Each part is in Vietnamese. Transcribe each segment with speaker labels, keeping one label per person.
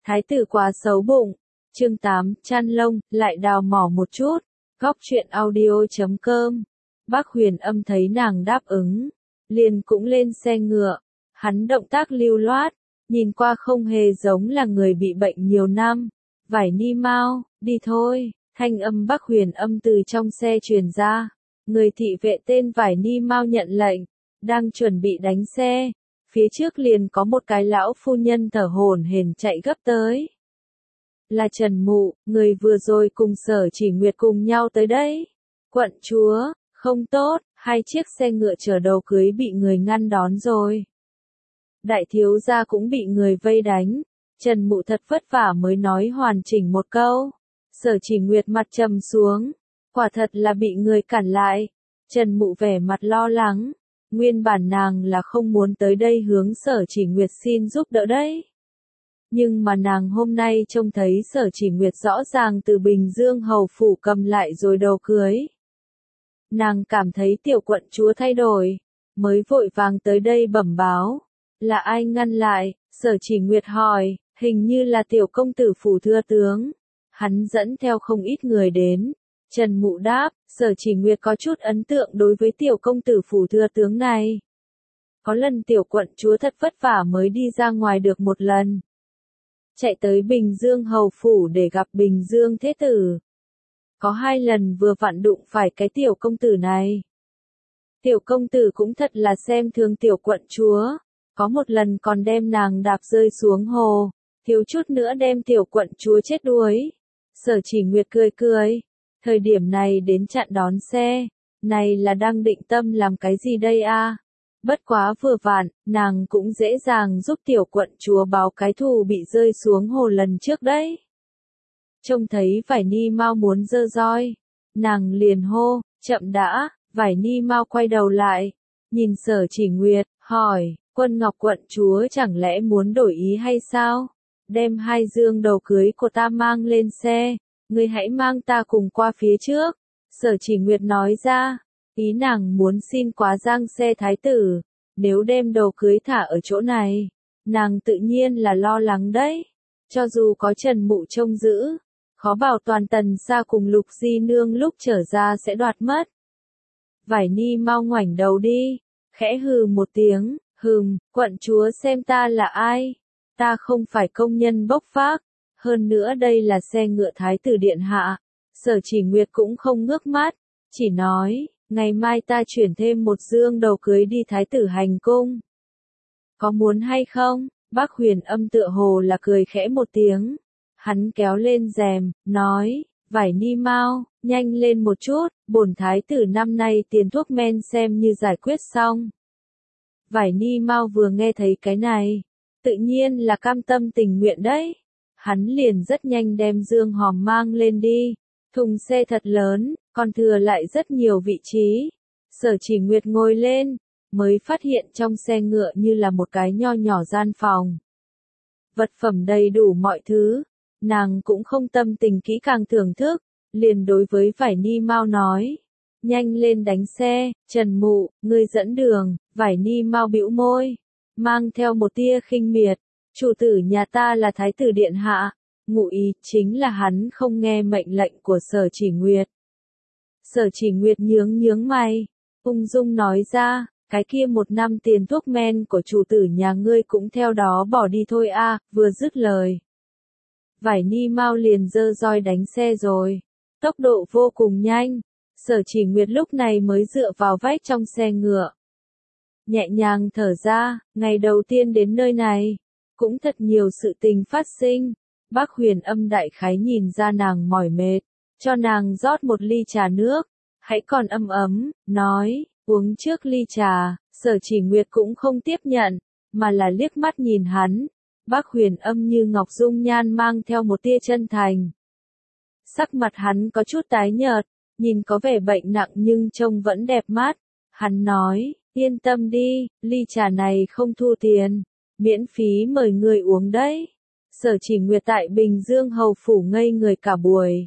Speaker 1: Thái tử quá xấu bụng. Chương 8, chăn lông, lại đào mỏ một chút. Góc truyện audio.com. Bác Huyền Âm thấy nàng đáp ứng, liền cũng lên xe ngựa. Hắn động tác lưu loát, nhìn qua không hề giống là người bị bệnh nhiều năm. Vải ni mau, đi thôi. Thanh âm Bác Huyền Âm từ trong xe truyền ra. Người thị vệ tên Vải Ni Mau nhận lệnh, đang chuẩn bị đánh xe. Phía trước liền có một cái lão phu nhân thở hổn hển chạy gấp tới. Là Trần Mụ, người vừa rồi cùng Sở Chỉ Nguyệt cùng nhau tới đây. Quận chúa, không tốt, 2 chiếc xe ngựa chở đầu cưới bị người ngăn đón rồi. Đại thiếu gia cũng bị người vây đánh. Trần Mụ thật vất vả mới nói hoàn chỉnh một câu. Sở Chỉ Nguyệt mặt trầm xuống. Quả thật là bị người cản lại. Trần Mụ vẻ mặt lo lắng. Nguyên bản nàng là không muốn tới đây hướng Sở Chỉ Nguyệt xin giúp đỡ đấy. Nhưng mà nàng hôm nay trông thấy Sở Chỉ Nguyệt rõ ràng từ Bình Dương hầu phủ cầm lại rồi đồ cưới. Nàng cảm thấy tiểu quận chúa thay đổi, mới vội vàng tới đây bẩm báo. Là ai ngăn lại? Sở Chỉ Nguyệt hỏi, hình như là tiểu công tử phủ thừa tướng. Hắn dẫn theo không ít người đến. Trần Mụ đáp, Sở Chỉ Nguyệt có chút ấn tượng đối với tiểu công tử phủ thừa tướng này. Có lần tiểu quận chúa thật vất vả mới đi ra ngoài được một lần. Chạy tới Bình Dương hầu phủ để gặp Bình Dương thế tử. Có 2 lần vừa vặn đụng phải cái tiểu công tử này. Tiểu công tử cũng thật là xem thường tiểu quận chúa. Có một lần còn đem nàng đạp rơi xuống hồ, thiếu chút nữa đem tiểu quận chúa chết đuối. Sở Chỉ Nguyệt cười cười. Thời điểm này đến chặn đón xe, này là đang định tâm làm cái gì đây a? Bất quá vừa vặn, nàng cũng dễ dàng giúp tiểu quận chúa báo cái thù bị rơi xuống hồ lần trước đấy. Trông thấy Vải Ni Mau muốn giơ roi, nàng liền hô, chậm đã. Vải Ni Mau quay đầu lại, nhìn Sở Chỉ Nguyệt, hỏi, Quân Ngọc quận chúa chẳng lẽ muốn đổi ý hay sao? Đem 2 dương đầu cưới của ta mang lên xe. Ngươi hãy mang ta cùng qua phía trước. Sở Chỉ Nguyệt nói ra, ý nàng muốn xin quá giang xe thái tử. Nếu đem đầu cưới thả ở chỗ này, nàng tự nhiên là lo lắng đấy. Cho dù có Trần Mụ trông giữ, khó bảo toàn Tần Sa cùng Lục Di Nương lúc trở ra sẽ đoạt mất. Vải Ni Mau ngoảnh đầu đi, khẽ hừ một tiếng, quận chúa xem ta là ai? Ta không phải công nhân bốc vác. Hơn nữa đây là xe ngựa thái tử điện hạ. Sở Chỉ Nguyệt cũng không ngước mắt, chỉ nói, ngày mai ta chuyển thêm 1 dương đầu cưới đi thái tử hành cung. Có muốn hay không? Bác Huyền Âm tựa hồ là cười khẽ một tiếng. Hắn kéo lên rèm, nói, Vải Ni Mau, nhanh lên một chút, bổn thái tử năm nay tiền thuốc men xem như giải quyết xong. Vải Ni Mau vừa nghe thấy cái này, tự nhiên là cam tâm tình nguyện đấy. Hắn liền rất nhanh đem dương hòm mang lên đi. Thùng xe thật lớn, còn thừa lại rất nhiều vị trí. Sở Chỉ Nguyệt ngồi lên, mới phát hiện trong xe ngựa như là một cái nho nhỏ gian phòng. Vật phẩm đầy đủ mọi thứ, nàng cũng không tâm tình kỹ càng thưởng thức, liền đối với Vải Ni Mau nói. Nhanh lên đánh xe, Trần Mụ, ngươi dẫn đường. Vải Ni Mau bĩu môi, mang theo một tia khinh miệt. Chủ tử nhà ta là thái tử điện hạ, ngụ ý chính là hắn không nghe mệnh lệnh của Sở Chỉ Nguyệt. Sở Chỉ Nguyệt nhướng mày, ung dung nói ra, cái kia 1 năm tiền thuốc men của chủ tử nhà ngươi cũng theo đó bỏ đi thôi a. Vừa dứt lời, Vải Ni Mau liền giơ roi đánh xe rồi, tốc độ vô cùng nhanh. Sở Chỉ Nguyệt lúc này mới dựa vào vách trong xe ngựa, nhẹ nhàng thở ra. Ngày đầu tiên đến nơi này, cũng thật nhiều sự tình phát sinh. Bác Huyền Âm đại khái nhìn ra nàng mỏi mệt, cho nàng rót một ly trà nước, hãy còn ấm ấm, nói, uống trước ly trà. Sở Chỉ Nguyệt cũng không tiếp nhận, mà là liếc mắt nhìn hắn. Bác Huyền Âm như ngọc dung nhan mang theo một tia chân thành. Sắc mặt hắn có chút tái nhợt, nhìn có vẻ bệnh nặng nhưng trông vẫn đẹp mắt. Hắn nói, yên tâm đi, ly trà này không thu tiền. Miễn phí mời người uống đấy. Sở Chỉ Nguyệt tại Bình Dương hầu phủ ngây người cả buổi.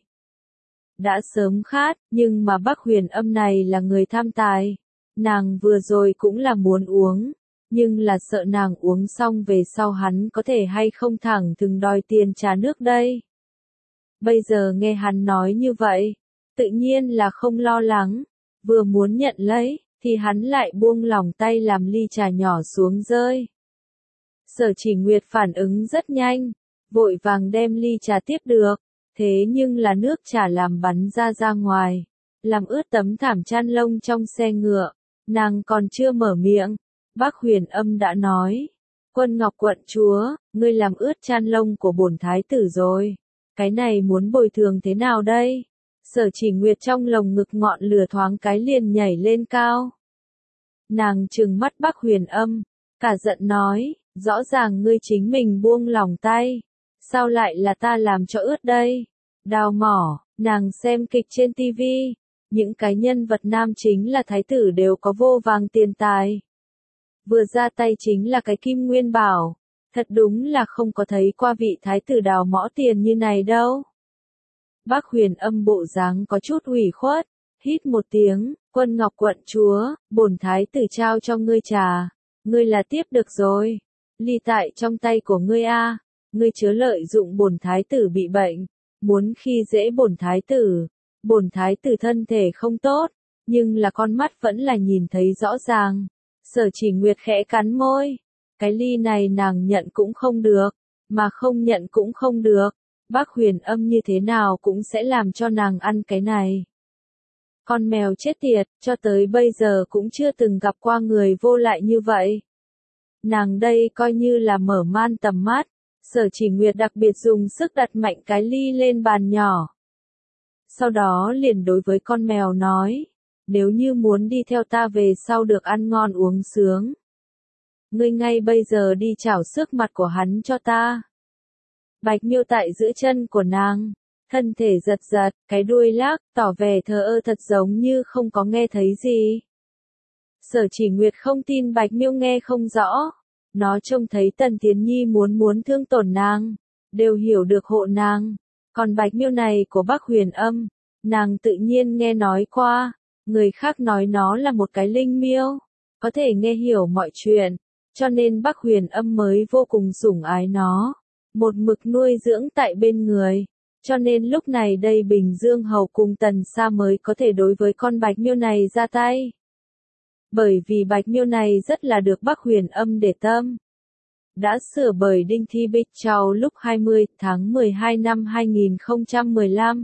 Speaker 1: Đã sớm khát, nhưng mà Bác Huyền Âm này là người tham tài. Nàng vừa rồi cũng là muốn uống. nhưng là sợ nàng uống xong về sau hắn có thể hay không thẳng thừng đòi tiền trà nước đây. Bây giờ nghe hắn nói như vậy, tự nhiên là không lo lắng, vừa muốn nhận lấy, thì hắn lại buông lỏng tay làm ly trà nhỏ xuống rơi. Sở Chỉ Nguyệt phản ứng rất nhanh, vội vàng đem ly trà tiếp được, thế nhưng là nước trà làm bắn ra ngoài, làm ướt tấm thảm chăn lông trong xe ngựa, nàng còn chưa mở miệng, Bác Huyền Âm đã nói, Quân Ngọc quận chúa, ngươi làm ướt chăn lông của bổn thái tử rồi, cái này muốn bồi thường thế nào đây? Sở Chỉ Nguyệt trong lồng ngực ngọn lửa thoáng cái liền nhảy lên cao. Nàng trừng mắt Bác Huyền Âm, cả giận nói, rõ ràng ngươi chính mình buông lỏng tay, sao lại là ta làm cho ướt đây? Đào mỏ, nàng xem kịch trên tivi, những cái nhân vật nam chính là thái tử đều có vô vàng tiền tài. Vừa ra tay chính là cái Kim Nguyên Bảo, thật đúng là không có thấy qua vị thái tử đào mỏ tiền như này đâu. Bác Huyền Âm bộ dáng có chút ủy khuất, hít một tiếng, Quân Ngọc quận chúa, bổn thái tử trao cho ngươi trà, ngươi là tiếp được rồi, ly tại trong tay của ngươi a, ngươi chớ lợi dụng bổn thái tử bị bệnh, muốn khi dễ bổn thái tử thân thể không tốt, nhưng là con mắt vẫn là nhìn thấy rõ ràng. Sở Chỉ Nguyệt khẽ cắn môi, cái ly này nàng nhận cũng không được, mà không nhận cũng không được, Bác Huyền Âm như thế nào cũng sẽ làm cho nàng ăn cái này. Con mèo chết tiệt, cho tới bây giờ cũng chưa từng gặp qua người vô lại như vậy. Nàng đây coi như là mở man tầm mắt, Sở Chỉ Nguyệt đặc biệt dùng sức đặt mạnh cái ly lên bàn nhỏ. Sau đó liền đối với con mèo nói, nếu như muốn đi theo ta về sau được ăn ngon uống sướng, ngươi ngay bây giờ đi chảo xước mặt của hắn cho ta. Bạch Miêu tại giữa chân của nàng, thân thể giật giật, cái đuôi lắc, tỏ vẻ thờ ơ thật giống như không có nghe thấy gì. Sở Chỉ Nguyệt không tin Bạch Miêu nghe không rõ, nó trông thấy Tần Tiến Nhi muốn thương tổn nàng, đều hiểu được hộ nàng, còn Bạch Miêu này của Bác Huyền Âm, nàng tự nhiên nghe nói qua, người khác nói nó là một cái linh miêu, có thể nghe hiểu mọi chuyện, cho nên Bác Huyền Âm mới vô cùng sủng ái nó, một mực nuôi dưỡng tại bên người. Cho nên lúc này đây Bình Dương Hầu cùng Tần Sa mới có thể đối với con Bạch Miêu này ra tay. Bởi vì Bạch Miêu này rất là được Bác Huyền Âm để tâm. Đã sửa bởi Đinh Thi Bích Châu lúc 20 tháng 12 năm 2015.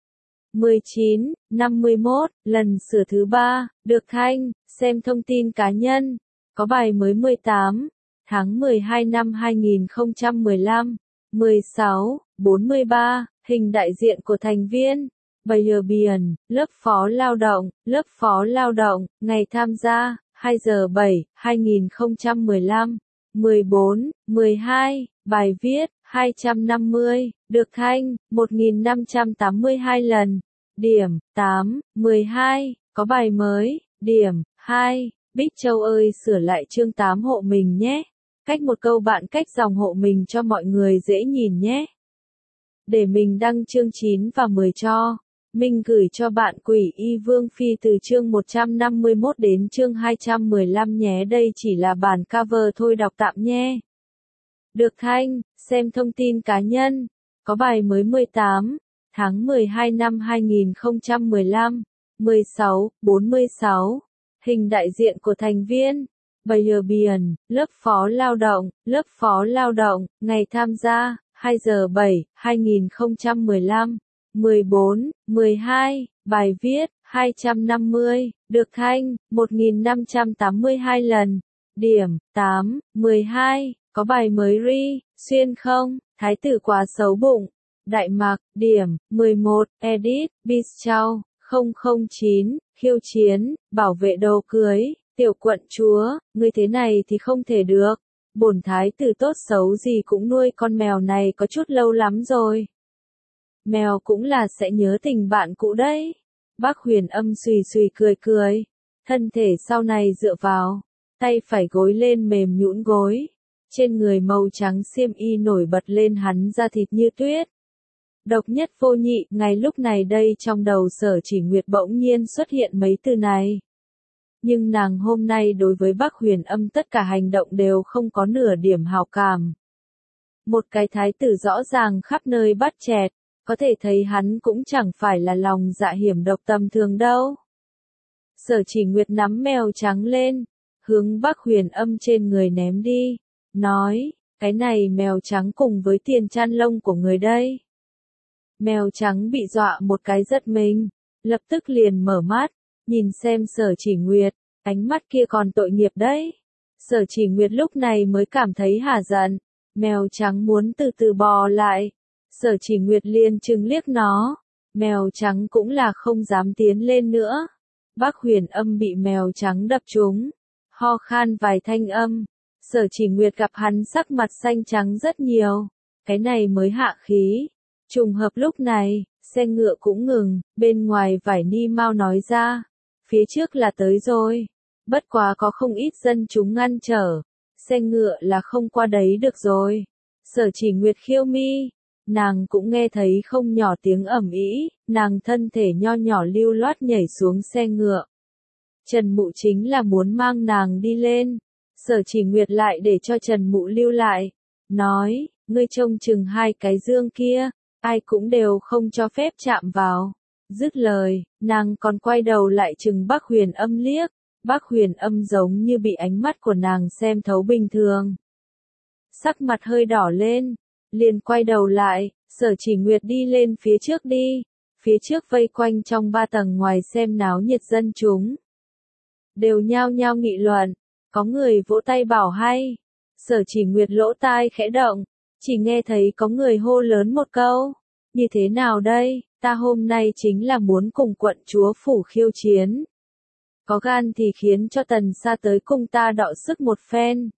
Speaker 1: 1951, lần sửa thứ 3, được Thanh, xem thông tin cá nhân. Có bài mới 18 tháng 12 năm 2015. 16, 43, hình đại diện của thành viên, Bayer Biển, lớp phó lao động, ngày tham gia, 2 giờ 7, 2015, 14, 12, bài viết, 250, được Thanh, 1582 lần, điểm, 8, 12, có bài mới, điểm, 2, Bích Châu ơi sửa lại chương 8 hộ mình nhé. Cách một câu bạn cách dòng hộ mình cho mọi người dễ nhìn nhé. Để mình đăng chương 9 và 10 cho. Mình gửi cho bạn Quỷ Y Vương Phi từ chương 151 đến chương 215 nhé. Đây chỉ là bản cover thôi, đọc tạm nhé. Được Thanh, xem thông tin cá nhân. Có bài mới 18 tháng 12 năm 2015. 16, 46. Hình đại diện của thành viên. Bayer Biển, lớp phó lao động, ngày tham gia, 2 giờ 7, 2015, 14, 12, bài viết, 250, được Thanh, 1582 lần, điểm, 8, 12, có bài mới xuyên không, thái tử quá xấu bụng, Đại Mạc, điểm, 11, edit, Bích Châu, 009, khiêu chiến, bảo vệ đồ cưới. Tiểu quận chúa, ngươi thế này thì không thể được. Bổn thái tử tốt xấu gì cũng nuôi con mèo này có chút lâu lắm rồi. Mèo cũng là sẽ nhớ tình bạn cũ đấy. Bác Huyền Âm xùy xùy cười. Thân thể sau này dựa vào. Tay phải gối lên mềm nhũn gối. Trên người màu trắng xiêm y nổi bật lên hắn da thịt như tuyết. Độc nhất vô nhị, ngay lúc này đây trong đầu Sở Chỉ Nguyệt bỗng nhiên xuất hiện mấy từ này. nhưng nàng hôm nay đối với Bắc Huyền Âm tất cả hành động đều không có nửa điểm hảo cảm. Một cái thái tử rõ ràng khắp nơi bắt chẹt, có thể thấy hắn cũng chẳng phải là lòng dạ hiểm độc tầm thường đâu. Sở Chỉ Nguyệt nắm mèo trắng lên, hướng Bắc Huyền Âm trên người ném đi, nói, cái này mèo trắng cùng với tiền chăn lông của người đây. Mèo trắng bị dọa một cái giật mình, lập tức liền mở mắt, nhìn xem Sở Chỉ Nguyệt, ánh mắt kia còn tội nghiệp đấy. Sở Chỉ Nguyệt lúc này mới cảm thấy hả giận, mèo trắng muốn từ từ bò lại. Sở Chỉ Nguyệt liền trừng liếc nó, mèo trắng cũng là không dám tiến lên nữa. Bắc Huyền Âm bị mèo trắng đập trúng, ho khan vài thanh âm. Sở Chỉ Nguyệt gặp hắn sắc mặt xanh trắng rất nhiều, cái này mới hạ khí. Trùng hợp lúc này, xe ngựa cũng ngừng, bên ngoài vải ni mau nói ra, phía trước là tới rồi, bất quá có không ít dân chúng ngăn trở, xe ngựa là không qua đấy được rồi. Sở Chỉ Nguyệt khiêu mi, nàng cũng nghe thấy không nhỏ tiếng ầm ĩ, nàng thân thể nho nhỏ lưu loát nhảy xuống xe ngựa. Trần Mụ chính là muốn mang nàng đi lên, Sở Chỉ Nguyệt lại để cho Trần Mụ lưu lại, nói, ngươi trông chừng hai cái dương kia, ai cũng đều không cho phép chạm vào. Dứt lời, nàng còn quay đầu lại chừng Bắc Huyền Âm liếc, Bắc Huyền Âm giống như bị ánh mắt của nàng xem thấu bình thường. Sắc mặt hơi đỏ lên, liền quay đầu lại, Sở Chỉ Nguyệt đi lên phía trước đi, phía trước vây quanh trong 3 tầng ngoài xem náo nhiệt dân chúng. Đều nhao nhao nghị luận, có người vỗ tay bảo hay, Sở Chỉ Nguyệt lỗ tai khẽ động, chỉ nghe thấy có người hô lớn một câu, như thế nào đây, ta hôm nay chính là muốn cùng quận chúa phủ khiêu chiến. Có gan thì khiến cho Tần Sa tới cùng ta đọ sức một phen.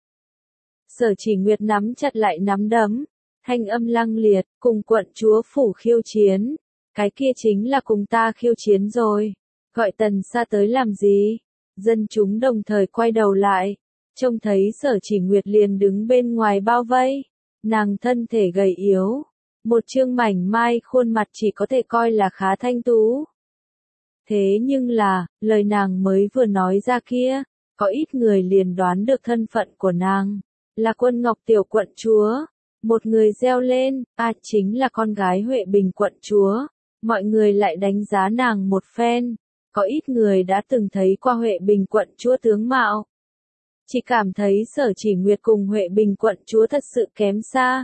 Speaker 1: Sở Chỉ Nguyệt nắm chặt lại nắm đấm, thanh âm lăng liệt, cùng quận chúa phủ khiêu chiến, cái kia chính là cùng ta khiêu chiến rồi, gọi Tần Sa tới làm gì? Dân chúng đồng thời quay đầu lại, trông thấy Sở Chỉ Nguyệt liền đứng bên ngoài bao vây, nàng thân thể gầy yếu, một trương mảnh mai khuôn mặt chỉ có thể coi là khá thanh tú. Thế nhưng là, lời nàng mới vừa nói ra kia, có ít người liền đoán được thân phận của nàng, là Quân Ngọc tiểu quận chúa. Một người reo lên, chính là con gái Huệ Bình quận chúa. Mọi người lại đánh giá nàng một phen, có ít người đã từng thấy qua Huệ Bình quận chúa tướng mạo. Chỉ cảm thấy Sở Chỉ Nguyệt cùng Huệ Bình quận chúa thật sự kém xa.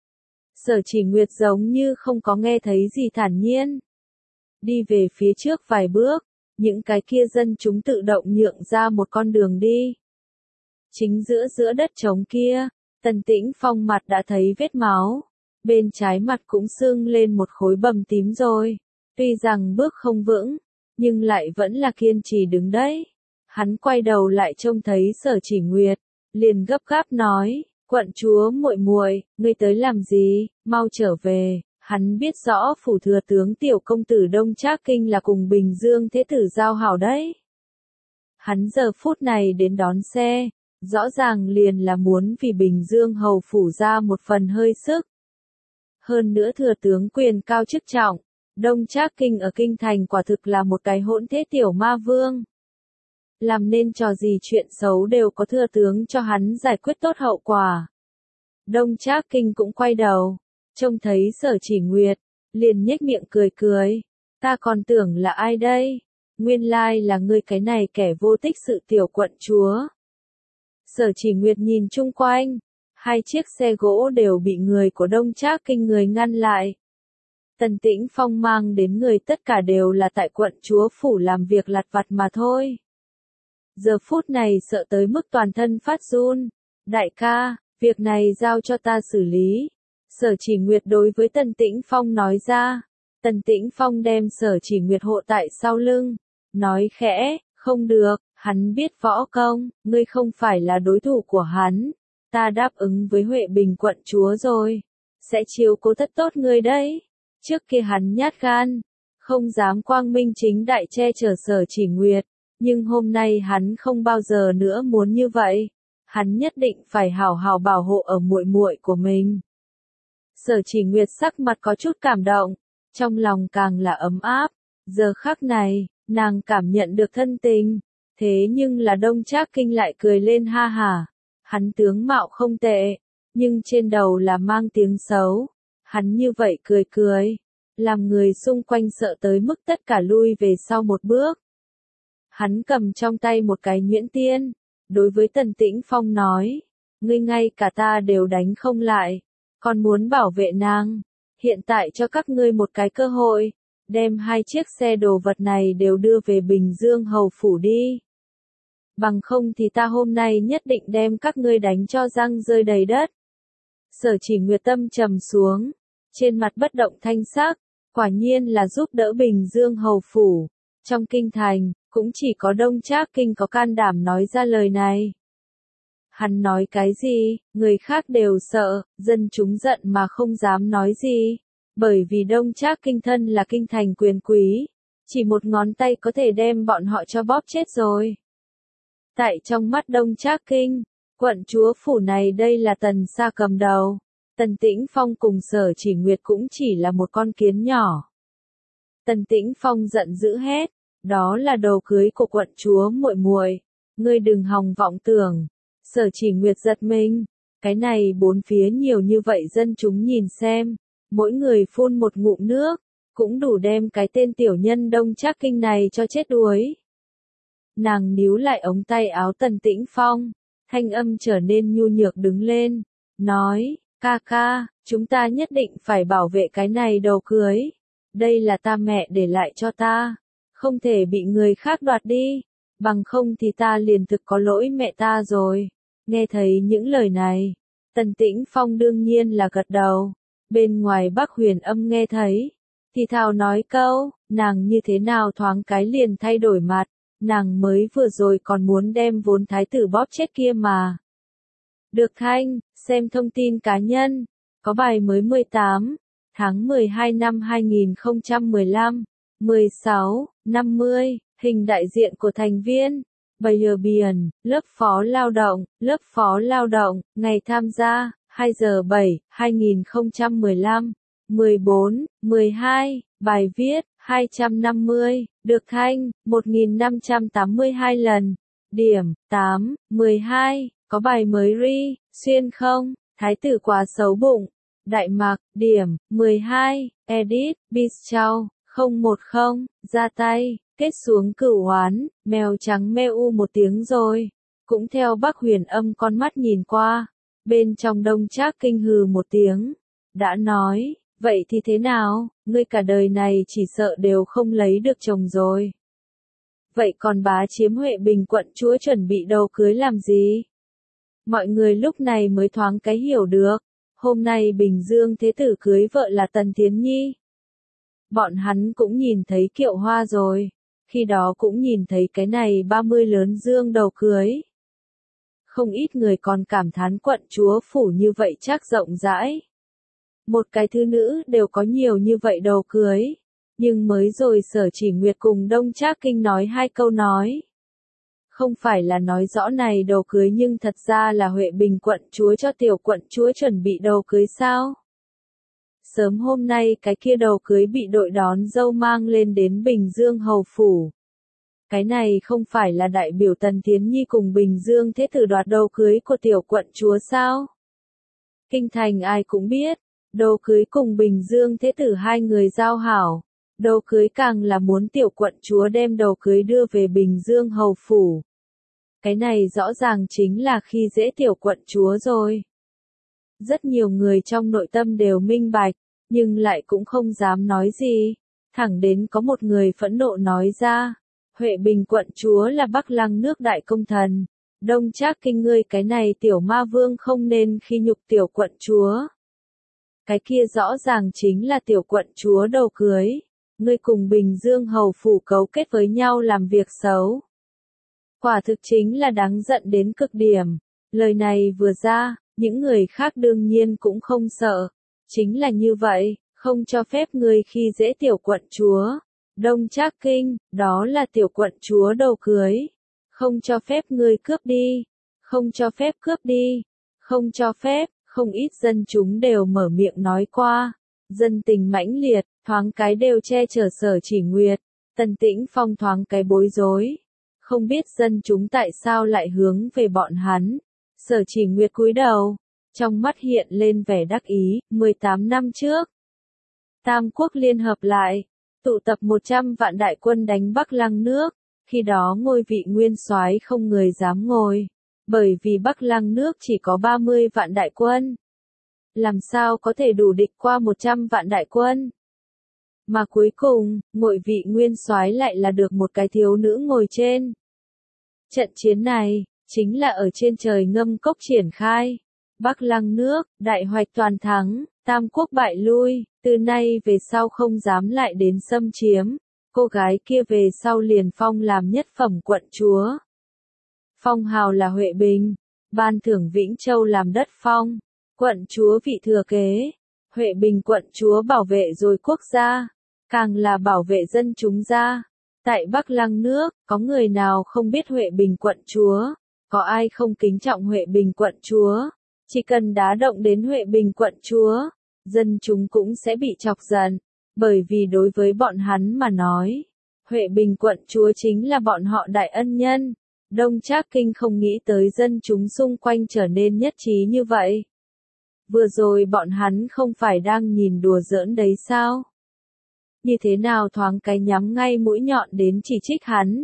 Speaker 1: Sở Chỉ Nguyệt giống như không có nghe thấy gì thản nhiên. Đi về phía trước vài bước, những cái kia dân chúng tự động nhượng ra một con đường đi. Chính giữa đất trống kia, Tần Tĩnh Phong mặt đã thấy vết máu, bên trái mặt cũng sưng lên một khối bầm tím rồi. Tuy rằng bước không vững, nhưng lại vẫn là kiên trì đứng đấy. Hắn quay đầu lại trông thấy Sở Chỉ Nguyệt, liền gấp gáp nói, quận chúa muội muội, ngươi tới làm gì, mau trở về. Hắn biết rõ phủ thừa tướng tiểu công tử Đông Trác Kinh là cùng Bình Dương thế tử giao hảo đấy. Hắn giờ phút này đến đón xe, rõ ràng liền là muốn vì Bình Dương hầu phủ ra một phần hơi sức. Hơn nữa thừa tướng quyền cao chức trọng, Đông Trác Kinh ở kinh thành quả thực là một cái hỗn thế tiểu ma vương. Làm nên trò gì chuyện xấu đều có thừa tướng cho hắn giải quyết tốt hậu quả. Đông Trác Kinh cũng quay đầu, trông thấy Sở Chỉ Nguyệt, liền nhếch miệng cười cười, ta còn tưởng là ai đây, nguyên lai là ngươi cái này kẻ vô tích sự tiểu quận chúa. Sở Chỉ Nguyệt nhìn chung quanh, hai chiếc xe gỗ đều bị người của Đông Trác Kinh người ngăn lại. Tần Tĩnh Phong mang đến người tất cả đều là tại quận chúa phủ làm việc lặt vặt mà thôi. Giờ phút này sợ tới mức toàn thân phát run, đại ca, việc này giao cho ta xử lý. Sở Chỉ Nguyệt đối với Tần Tĩnh Phong nói ra, Tần Tĩnh Phong đem Sở Chỉ Nguyệt hộ tại sau lưng, nói khẽ, không được, hắn biết võ công, ngươi không phải là đối thủ của hắn, ta đáp ứng với Huệ Bình quận chúa rồi, sẽ chiếu cố thật tốt ngươi đấy. Trước kia hắn nhát gan, không dám quang minh chính đại che chở Sở Chỉ Nguyệt, nhưng hôm nay hắn không bao giờ nữa muốn như vậy, hắn nhất định phải hảo hảo bảo hộ ở muội muội của mình. Sở Chỉ Nguyệt sắc mặt có chút cảm động, trong lòng càng là ấm áp, giờ khắc này, nàng cảm nhận được thân tình, Thế nhưng là Đông Trác Kinh lại cười lên ha hả. Hắn tướng mạo không tệ, nhưng trên đầu là mang tiếng xấu. Hắn như vậy cười cười, làm người xung quanh sợ tới mức tất cả lui về sau một bước. Hắn cầm trong tay một cái nhuyễn tiên, đối với Tần Tĩnh Phong nói, ngươi ngay cả ta đều đánh không lại, còn muốn bảo vệ nàng, hiện tại cho các ngươi một cái cơ hội, đem 2 chiếc xe đồ vật này đều đưa về Bình Dương Hầu Phủ đi. Bằng không thì ta hôm nay nhất định đem các ngươi đánh cho răng rơi đầy đất. Sở Chỉ Nguyệt tâm trầm xuống, trên mặt bất động thanh sắc, quả nhiên là giúp đỡ Bình Dương Hầu Phủ. Trong kinh thành, cũng chỉ có Đông Trác Kinh có can đảm nói ra lời này. Hắn nói cái gì, người khác đều sợ, dân chúng giận mà không dám nói gì. Bởi vì Đông Trác Kinh thân là kinh thành quyền quý, chỉ một ngón tay có thể đem bọn họ cho bóp chết rồi. Tại trong mắt Đông Trác Kinh, quận chúa phủ này đây là Tần Sa cầm đầu, Tần Tĩnh Phong cùng Sở Chỉ Nguyệt cũng chỉ là một con kiến nhỏ. Tần Tĩnh Phong giận dữ hét, đó là đồ cưới của quận chúa muội muội, ngươi đừng hòng vọng tưởng. Sở Chỉ Nguyệt giật mình, cái này bốn phía nhiều như vậy dân chúng nhìn xem, mỗi người phun một ngụm nước, cũng đủ đem cái tên tiểu nhân Đông Trác Kinh này cho chết đuối. Nàng níu lại ống tay áo Tần Tĩnh Phong, thanh âm trở nên nhu nhược đứng lên, nói, ca ca, chúng ta nhất định phải bảo vệ cái này đồ cưới. Đây là ta mẹ để lại cho ta, không thể bị người khác đoạt đi, bằng không thì ta liền thực có lỗi mẹ ta rồi. Nghe thấy những lời này, Tần Tĩnh Phong đương nhiên là gật đầu. Bên ngoài Bắc Huyền Âm nghe thấy, thì thào nói câu, nàng như thế nào thoáng cái liền thay đổi mặt, nàng mới vừa rồi còn muốn đem vốn thái tử bóp chết kia mà. Được Thanh, xem thông tin cá nhân, có bài mới 18, tháng 12 năm 2015, 16, 50, hình đại diện của thành viên. Bayer Biển, lớp phó lao động, ngày tham gia, 2 giờ 7, 2015, 14, 12, bài viết, 250, được Thanh, 1582 lần, điểm, 8, 12, có bài mới xuyên không, thái tử quá xấu bụng, Đại Mạc, điểm, 12, edit, Bistrau, 010, ra tay. Kết xuống cửu oán, mèo trắng meo một tiếng rồi. Cũng theo Bắc Huyền Âm con mắt nhìn qua, bên trong Đông Trác Kinh hừ một tiếng, đã nói, vậy thì thế nào, ngươi cả đời này chỉ sợ đều không lấy được chồng rồi. Vậy còn bá chiếm Huệ Bình quận chúa chuẩn bị đầu cưới làm gì? Mọi người lúc này mới thoáng cái hiểu được, hôm nay Bình Dương thế tử cưới vợ là Tần Thiến Nhi. Bọn hắn cũng nhìn thấy kiệu hoa rồi. Khi đó cũng nhìn thấy cái này 30 lớn dương đầu cưới. Không ít người còn cảm thán quận chúa phủ như vậy chắc rộng rãi. Một cái thứ nữ đều có nhiều như vậy đầu cưới. Nhưng mới rồi Sở Chỉ Nguyệt cùng Đông Trác Kinh nói 2 câu nói. Không phải là nói rõ này đầu cưới nhưng thật ra là Huệ Bình quận chúa cho tiểu quận chúa chuẩn bị đầu cưới sao? Sớm hôm nay cái kia đầu cưới bị đội đón dâu mang lên đến Bình Dương Hầu Phủ. Cái này không phải là đại biểu Tần Thiến Nhi cùng Bình Dương thế tử đoạt đầu cưới của tiểu quận chúa sao? Kinh thành ai cũng biết, đầu cưới cùng Bình Dương thế tử 2 người giao hảo. Đầu cưới càng là muốn tiểu quận chúa đem đầu cưới đưa về Bình Dương Hầu Phủ. Cái này rõ ràng chính là khi dễ tiểu quận chúa rồi. Rất nhiều người trong nội tâm đều minh bạch, nhưng lại cũng không dám nói gì. Thẳng đến có một người phẫn nộ nói ra, Huệ Bình quận chúa là Bắc Lăng nước đại công thần. Đông Trác Kinh ngươi cái này tiểu ma vương không nên khi nhục tiểu quận chúa. Cái kia rõ ràng chính là tiểu quận chúa đầu cưới. Ngươi cùng Bình Dương Hầu Phủ cấu kết với nhau làm việc xấu. Quả thực chính là đáng giận đến cực điểm. Lời này vừa ra, những người khác đương nhiên cũng không sợ. Chính là như vậy, không cho phép ngươi khi dễ tiểu quận chúa. Đông Trác Kinh, đó là tiểu quận chúa đầu cưới. Không cho phép ngươi cướp đi. Không cho phép cướp đi. Không cho phép, không ít dân chúng đều mở miệng nói qua. Dân tình mãnh liệt, thoáng cái đều che chở Sở Chỉ Nguyệt. Tần Tĩnh Phong thoáng cái bối rối. không biết dân chúng tại sao lại hướng về bọn hắn. Sở Chỉ Nguyệt cúi đầu, trong mắt hiện lên vẻ đắc ý. 18 năm trước, Tam Quốc liên hợp lại, tụ tập 100 vạn đại quân đánh Bắc Lăng nước, khi đó ngôi vị nguyên soái không người dám ngồi, bởi vì Bắc Lăng nước chỉ có 30 vạn đại quân. Làm sao có thể đủ địch qua 100 vạn đại quân? Mà cuối cùng, ngôi vị nguyên soái lại là được một cái thiếu nữ ngồi trên. Trận chiến này, chính là ở trên trời Ngâm Cốc triển khai. Bắc Lăng nước, đại hoạch toàn thắng, Tam Quốc bại lui, từ nay về sau không dám lại đến xâm chiếm. Cô gái kia về sau liền phong làm nhất phẩm quận chúa. Phong hào là Huệ Bình, ban thưởng Vĩnh Châu làm đất phong, quận chúa vị thừa kế. Huệ Bình quận chúa bảo vệ rồi quốc gia, càng là bảo vệ dân chúng gia. Tại Bắc Lăng nước, có người nào không biết Huệ Bình quận chúa? Có ai không kính trọng Huệ Bình quận chúa? Chỉ cần đá động đến Huệ Bình quận chúa, dân chúng cũng sẽ bị chọc giận, bởi vì đối với bọn hắn mà nói, Huệ Bình quận chúa chính là bọn họ đại ân nhân. Đông Trác Kinh không nghĩ tới dân chúng xung quanh trở nên nhất trí như vậy. Vừa rồi bọn hắn không phải đang nhìn đùa giỡn đấy sao? Như thế nào thoáng cái nhắm ngay mũi nhọn đến chỉ trích hắn.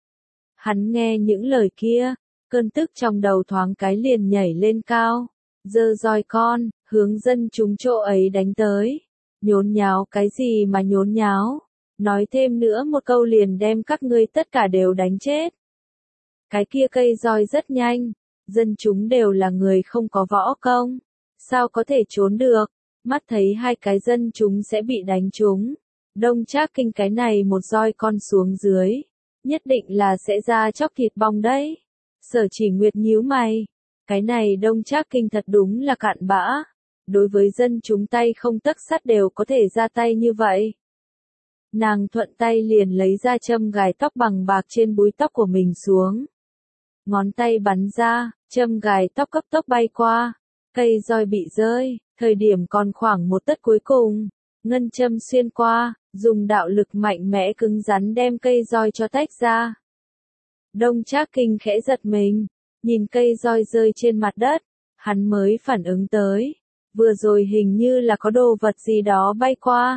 Speaker 1: Hắn nghe những lời kia, cơn tức trong đầu thoáng cái liền nhảy lên cao, giơ roi con, hướng dân chúng chỗ ấy đánh tới. Nhốn nháo cái gì mà nhốn nháo? Nói thêm nữa một câu liền đem các ngươi tất cả đều đánh chết. Cái kia cây roi rất nhanh, dân chúng đều là người không có võ công, sao có thể trốn được? Mắt thấy hai cái dân chúng sẽ bị đánh trúng. Đông Trác Kinh cái này một roi con xuống dưới, nhất định là sẽ ra chóc thịt bong đấy. Sở Chỉ Nguyệt nhíu mày, cái này Đông Trác Kinh thật đúng là cặn bã, đối với dân chúng tay không tấc sắt đều có thể ra tay như vậy. Nàng thuận tay liền lấy ra châm gài tóc bằng bạc trên búi tóc của mình xuống. Ngón tay bắn ra, châm gài tóc cấp tốc bay qua, cây roi bị rơi, thời điểm còn khoảng một tấc cuối cùng, ngân châm xuyên qua, dùng đạo lực mạnh mẽ cứng rắn đem cây roi cho tách ra. Đông Trác Kinh khẽ giật mình, nhìn cây roi rơi trên mặt đất, hắn mới phản ứng tới, vừa rồi hình như là có đồ vật gì đó bay qua.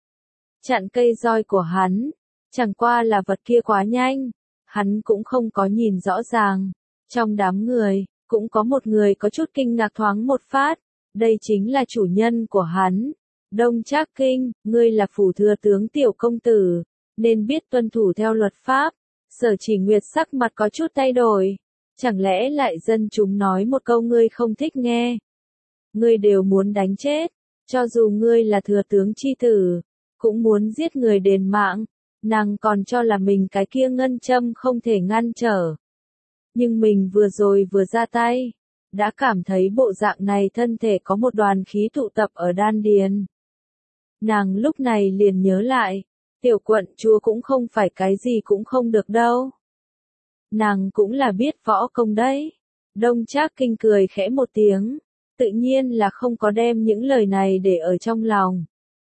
Speaker 1: Chặn cây roi của hắn, chẳng qua là vật kia quá nhanh, hắn cũng không có nhìn rõ ràng. Trong đám người, cũng có một người có chút kinh ngạc thoáng một phát, đây chính là chủ nhân của hắn. Đông Trác Kinh, ngươi là phủ thừa tướng tiểu công tử, nên biết tuân thủ theo luật pháp. Sở Chỉ Nguyệt sắc mặt có chút thay đổi, chẳng lẽ lại dân chúng nói một câu ngươi không thích nghe? Ngươi đều muốn đánh chết, cho dù ngươi là thừa tướng chi tử, cũng muốn giết người đền mạng. Nàng còn cho là mình cái kia ngân châm không thể ngăn trở. Nhưng mình vừa rồi vừa ra tay, đã cảm thấy bộ dạng này thân thể có một đoàn khí tụ tập ở đan điền. Nàng lúc này liền nhớ lại, tiểu quận chúa cũng không phải cái gì cũng không được đâu. Nàng cũng là biết võ công đấy. Đông Trác Kinh cười khẽ một tiếng, tự nhiên là không có đem những lời này để ở trong lòng.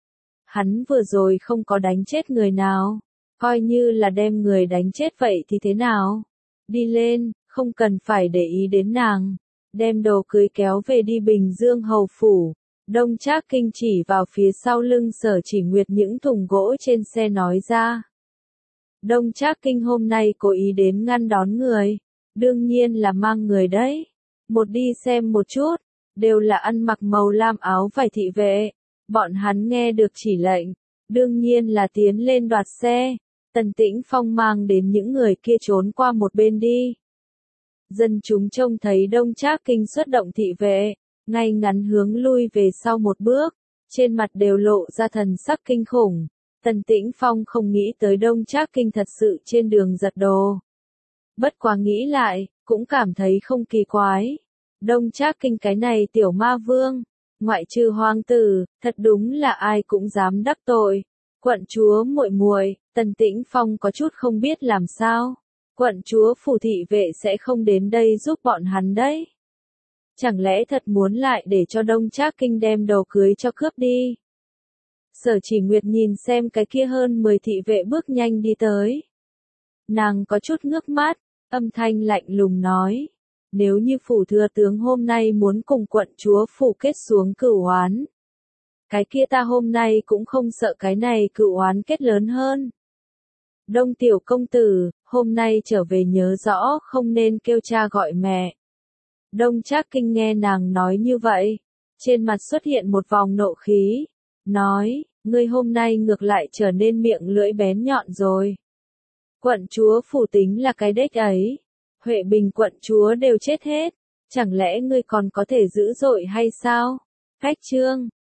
Speaker 1: Hắn vừa rồi không có đánh chết người nào, coi như là đem người đánh chết vậy thì thế nào? Đi lên, không cần phải để ý đến nàng, đem đồ cưới kéo về đi Bình Dương hầu phủ. Đông Trác Kinh chỉ vào phía sau lưng Sở Chỉ Nguyệt những thùng gỗ trên xe nói ra. Đông Trác Kinh hôm nay cố ý đến ngăn đón người, đương nhiên là mang người đấy. Một đi xem một chút, đều là ăn mặc màu lam áo vải thị vệ. Bọn hắn nghe được chỉ lệnh, đương nhiên là tiến lên đoạt xe. Tần Tĩnh Phong mang đến những người kia trốn qua một bên đi. Dân chúng trông thấy Đông Trác Kinh xuất động thị vệ, ngay ngắn hướng lui về sau một bước, trên mặt đều lộ ra thần sắc kinh khủng. Tần Tĩnh Phong không nghĩ tới Đông Trác Kinh thật sự trên đường giật đồ. Bất quá nghĩ lại, cũng cảm thấy không kỳ quái. Đông Trác Kinh cái này tiểu ma vương, ngoại trừ hoàng tử, thật đúng là ai cũng dám đắc tội. Quận chúa muội muội, Tần Tĩnh Phong có chút không biết làm sao. Quận chúa phủ thị vệ sẽ không đến đây giúp bọn hắn đấy. Chẳng lẽ thật muốn lại để cho Đông Trác Kinh đem đồ cưới cho cướp đi? Sở Chỉ Nguyệt nhìn xem cái kia hơn 10 thị vệ bước nhanh đi tới. Nàng có chút ngước mắt, âm thanh lạnh lùng nói. Nếu như phủ thừa tướng hôm nay muốn cùng quận chúa phủ kết xuống cửu oán, cái kia ta hôm nay cũng không sợ cái này cửu oán kết lớn hơn. Đông tiểu công tử, hôm nay trở về nhớ rõ không nên kêu cha gọi mẹ. Đông Trác Kinh nghe nàng nói như vậy, trên mặt xuất hiện một vòng nộ khí, nói, ngươi hôm nay ngược lại trở nên miệng lưỡi bén nhọn rồi. Quận chúa phủ tính là cái đếch ấy, Huệ Bình quận chúa đều chết hết, chẳng lẽ ngươi còn có thể dữ dội hay sao? Cách chương